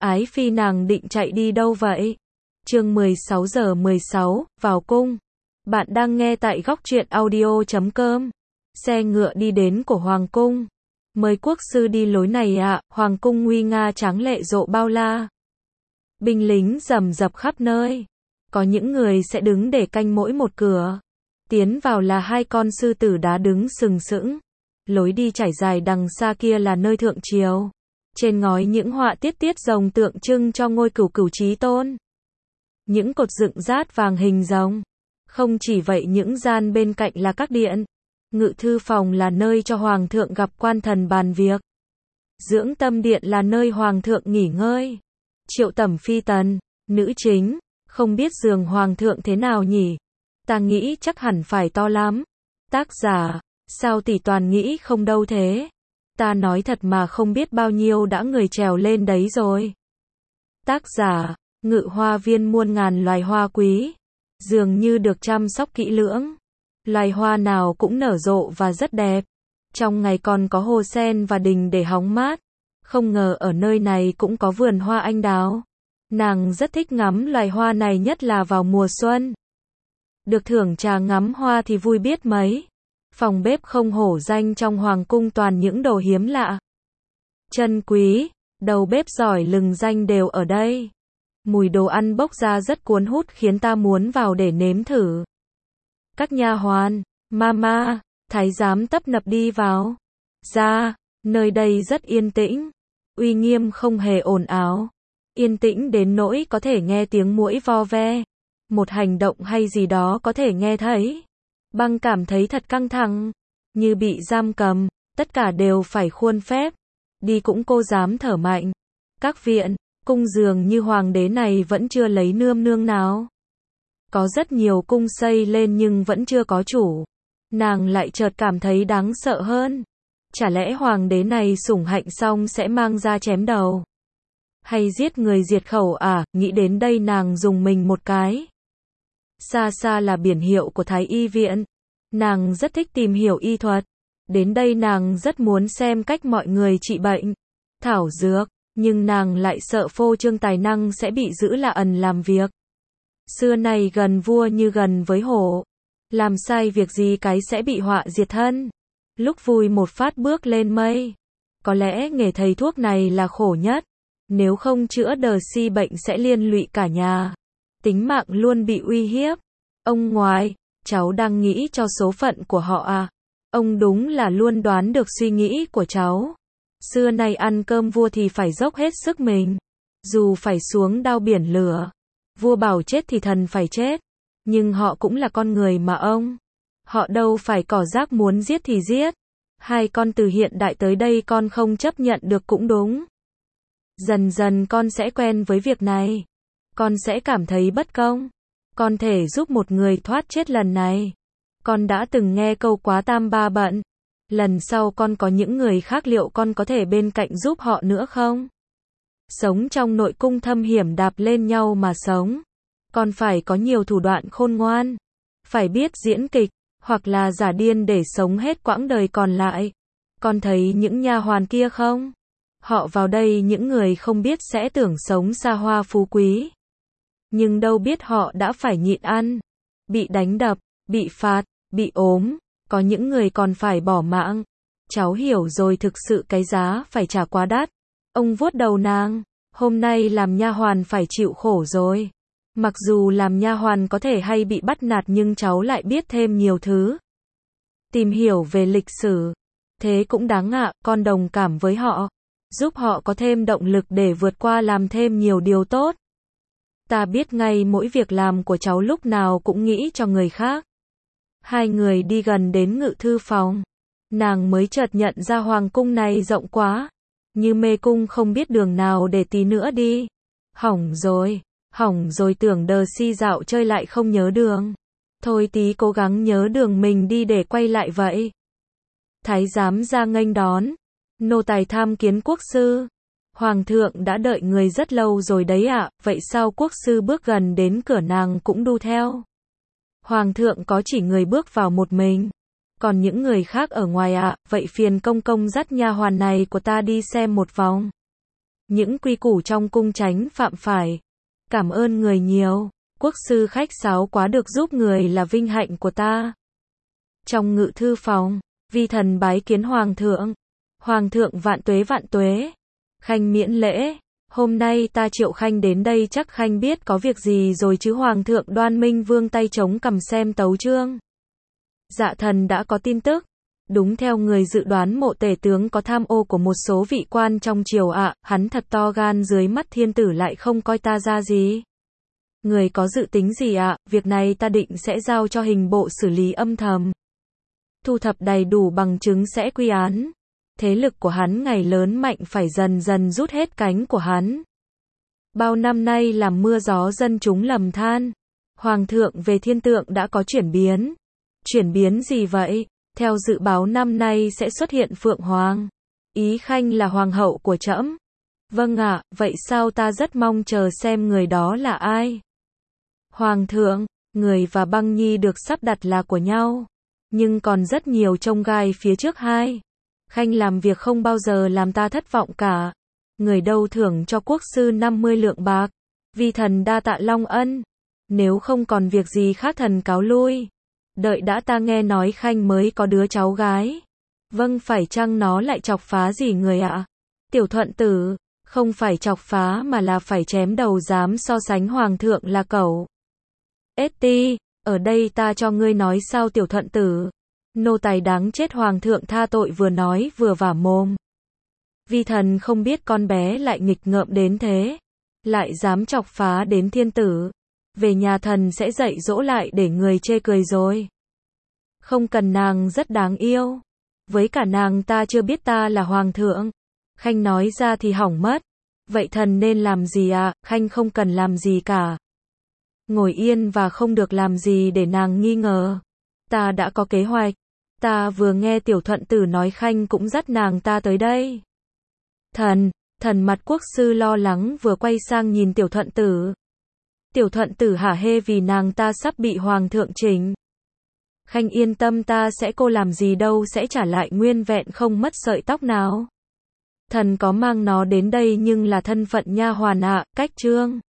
Ái phi nàng định chạy đi đâu vậy? Chương 16:16, vào cung. Bạn đang nghe tại góc truyện audio.com. Xe ngựa đi đến của Hoàng cung. Mời quốc sư đi lối này ạ, Hoàng cung nguy nga tráng lệ rộ bao la. Binh lính rầm rập khắp nơi. Có những người sẽ đứng để canh mỗi một cửa. Tiến vào là hai con sư tử đá đứng sừng sững. Lối đi trải dài đằng xa kia là nơi thượng triều. Trên ngói những họa tiết tiết rồng tượng trưng cho ngôi cửu cửu chí tôn. Những cột dựng rát vàng hình rồng. Không chỉ vậy, những gian bên cạnh là các điện. Ngự thư phòng là nơi cho hoàng thượng gặp quan thần bàn việc. Dưỡng tâm điện là nơi hoàng thượng nghỉ ngơi. Triệu tẩm phi tần, nữ chính, không biết giường hoàng thượng thế nào nhỉ? Ta nghĩ chắc hẳn phải to lắm. Tác giả, sao tỷ toàn nghĩ không đâu thế? Ta nói thật mà không biết bao nhiêu đã người trèo lên đấy rồi. Tác giả, ngự hoa viên muôn ngàn loài hoa quý. Dường như được chăm sóc kỹ lưỡng. Loài hoa nào cũng nở rộ và rất đẹp. Trong ngày còn có hồ sen và đình để hóng mát. Không ngờ ở nơi này cũng có vườn hoa anh đào. Nàng rất thích ngắm loài hoa này, nhất là vào mùa xuân. Được thưởng trà ngắm hoa thì vui biết mấy. Phòng bếp không hổ danh trong hoàng cung toàn những đồ hiếm lạ. Chân quý, đầu bếp giỏi lừng danh đều ở đây. Mùi đồ ăn bốc ra rất cuốn hút khiến ta muốn vào để nếm thử. Các nha hoàn, mama, thái giám tấp nập đi vào. Ra, nơi đây rất yên tĩnh. Uy nghiêm không hề ồn ào. Yên tĩnh đến nỗi có thể nghe tiếng muỗi vo ve. Một hành động hay gì đó có thể nghe thấy. Băng cảm thấy thật căng thẳng, như bị giam cầm, tất cả đều phải khuôn phép. Đi cũng cô dám thở mạnh. Các viện, cung dường như hoàng đế này vẫn chưa lấy nương nương nào. Có rất nhiều cung xây lên nhưng vẫn chưa có chủ. Nàng lại chợt cảm thấy đáng sợ hơn. Chả lẽ hoàng đế này sủng hạnh xong sẽ mang ra chém đầu? Hay giết người diệt khẩu à? Nghĩ đến đây nàng dùng mình một cái. Xa xa là biển hiệu của Thái y viện. Nàng rất thích tìm hiểu y thuật. Đến đây nàng rất muốn xem cách mọi người trị bệnh, thảo dược, nhưng nàng lại sợ phô trương tài năng sẽ bị giữ là ẩn làm việc. Xưa này gần vua như gần với hổ. Làm sai việc gì cái sẽ bị họa diệt thân. Lúc vui một phát bước lên mây. Có lẽ nghề thầy thuốc này là khổ nhất. Nếu không chữa đờ si bệnh sẽ liên lụy cả nhà. Tính mạng luôn bị uy hiếp. Ông ngoại, cháu đang nghĩ cho số phận của họ à? Ông đúng là luôn đoán được suy nghĩ của cháu. Xưa nay ăn cơm vua thì phải dốc hết sức mình. Dù phải xuống đao biển lửa. Vua bảo chết thì thần phải chết. Nhưng họ cũng là con người mà ông. Họ đâu phải cỏ rác muốn giết thì giết. Hai con từ hiện đại tới đây con không chấp nhận được cũng đúng. Dần dần con sẽ quen với việc này. Con sẽ cảm thấy bất công. Con thể giúp một người thoát chết lần này. Con đã từng nghe câu quá tam ba bận. Lần sau con có những người khác liệu con có thể bên cạnh giúp họ nữa không? Sống trong nội cung thâm hiểm đạp lên nhau mà sống. Con phải có nhiều thủ đoạn khôn ngoan. Phải biết diễn kịch, hoặc là giả điên để sống hết quãng đời còn lại. Con thấy những nha hoàn kia không? Họ vào đây những người không biết sẽ tưởng sống xa hoa phú quý. Nhưng đâu biết họ đã phải nhịn ăn. Bị đánh đập, bị phạt, bị ốm. Có những người còn phải bỏ mạng. Cháu hiểu rồi, thực sự cái giá phải trả quá đắt. Ông vuốt đầu nàng. Hôm nay làm nha hoàn phải chịu khổ rồi. Mặc dù làm nha hoàn có thể hay bị bắt nạt nhưng cháu lại biết thêm nhiều thứ. Tìm hiểu về lịch sử. Thế cũng đáng ạ, con đồng cảm với họ. Giúp họ có thêm động lực để vượt qua, làm thêm nhiều điều tốt. Ta biết ngay mỗi việc làm của cháu lúc nào cũng nghĩ cho người khác. Hai người đi gần đến ngự thư phòng. Nàng mới chợt nhận ra hoàng cung này rộng quá. Như mê cung không biết đường nào để tí nữa đi. Hỏng rồi tưởng đờ si dạo chơi lại không nhớ đường. Thôi tí cố gắng nhớ đường mình đi để quay lại vậy. Thái giám ra nghênh đón. Nô tài tham kiến quốc sư. Hoàng thượng đã đợi người rất lâu rồi đấy ạ. Vậy sao quốc sư bước gần đến cửa nàng cũng đu theo? Hoàng thượng có chỉ người bước vào một mình. Còn những người khác ở ngoài ạ. Vậy phiền công công dắt nha hoàn này của ta đi xem một vòng. những quy củ trong cung tránh phạm phải. Cảm ơn người nhiều, quốc sư khách sáo quá, được giúp người là vinh hạnh của ta. Trong ngự thư phòng, vi thần bái kiến hoàng thượng. Hoàng thượng vạn tuế vạn tuế. Khanh miễn lễ. Hôm nay ta triệu khanh đến đây chắc khanh biết có việc gì rồi chứ. Hoàng thượng Đoan Minh Vương tay chống cằm xem tấu chương. Dạ thần đã có tin tức. Đúng theo người dự đoán, Mộ tể tướng có tham ô của một số vị quan trong triều ạ. Hắn thật to gan, dưới mắt thiên tử lại không coi ta ra gì. Người có dự tính gì ạ? Việc này ta định sẽ giao cho hình bộ xử lý âm thầm. Thu thập đầy đủ bằng chứng sẽ quy án. Thế lực của hắn ngày lớn mạnh phải dần dần rút hết cánh của hắn. Bao năm nay làm mưa gió dân chúng lầm than. Hoàng thượng về thiên tượng đã có chuyển biến. Chuyển biến gì vậy? Theo dự báo năm nay sẽ xuất hiện Phượng Hoàng. Ý khanh là hoàng hậu của trẫm. Vâng ạ, vậy sao? Ta rất mong chờ xem người đó là ai. Hoàng thượng, người và Băng Nhi được sắp đặt là của nhau. Nhưng còn rất nhiều chông gai phía trước hai. Khanh làm việc không bao giờ làm ta thất vọng cả. Người đâu thưởng cho quốc sư 50 lượng bạc. Vi thần đa tạ long ân. Nếu không còn việc gì khác thần cáo lui. Đợi đã, ta nghe nói Khanh mới có đứa cháu gái. Vâng, phải chăng nó lại chọc phá gì người ạ? Tiểu Thuận Tử, không phải chọc phá mà là phải chém đầu, dám so sánh hoàng thượng là cẩu. Eti, ở đây ta cho ngươi nói sao Tiểu Thuận Tử. Nô tài đáng chết, hoàng thượng tha tội, vừa nói vừa vả mồm. Vi thần không biết con bé lại nghịch ngợm đến thế. Lại dám chọc phá đến thiên tử. Về nhà thần sẽ dạy dỗ lại để người chê cười rồi. Không cần, nàng rất đáng yêu. Với cả nàng ta chưa biết ta là hoàng thượng. Khanh nói ra thì hỏng mất. Vậy thần nên làm gì ạ? Khanh không cần làm gì cả. Ngồi yên và không được làm gì để nàng nghi ngờ. Ta đã có kế hoạch. Ta vừa nghe Tiểu Thuận Tử nói Khanh cũng dắt nàng ta tới đây. Thần mặt quốc sư lo lắng vừa quay sang nhìn Tiểu Thuận Tử. Tiểu Thuận Tử hả hê vì nàng ta sắp bị hoàng thượng chỉnh. Khanh yên tâm, ta sẽ, cô làm gì đâu, sẽ trả lại nguyên vẹn không mất sợi tóc nào. Thần có mang nó đến đây nhưng là thân phận nha hoàn ạ, cách trương.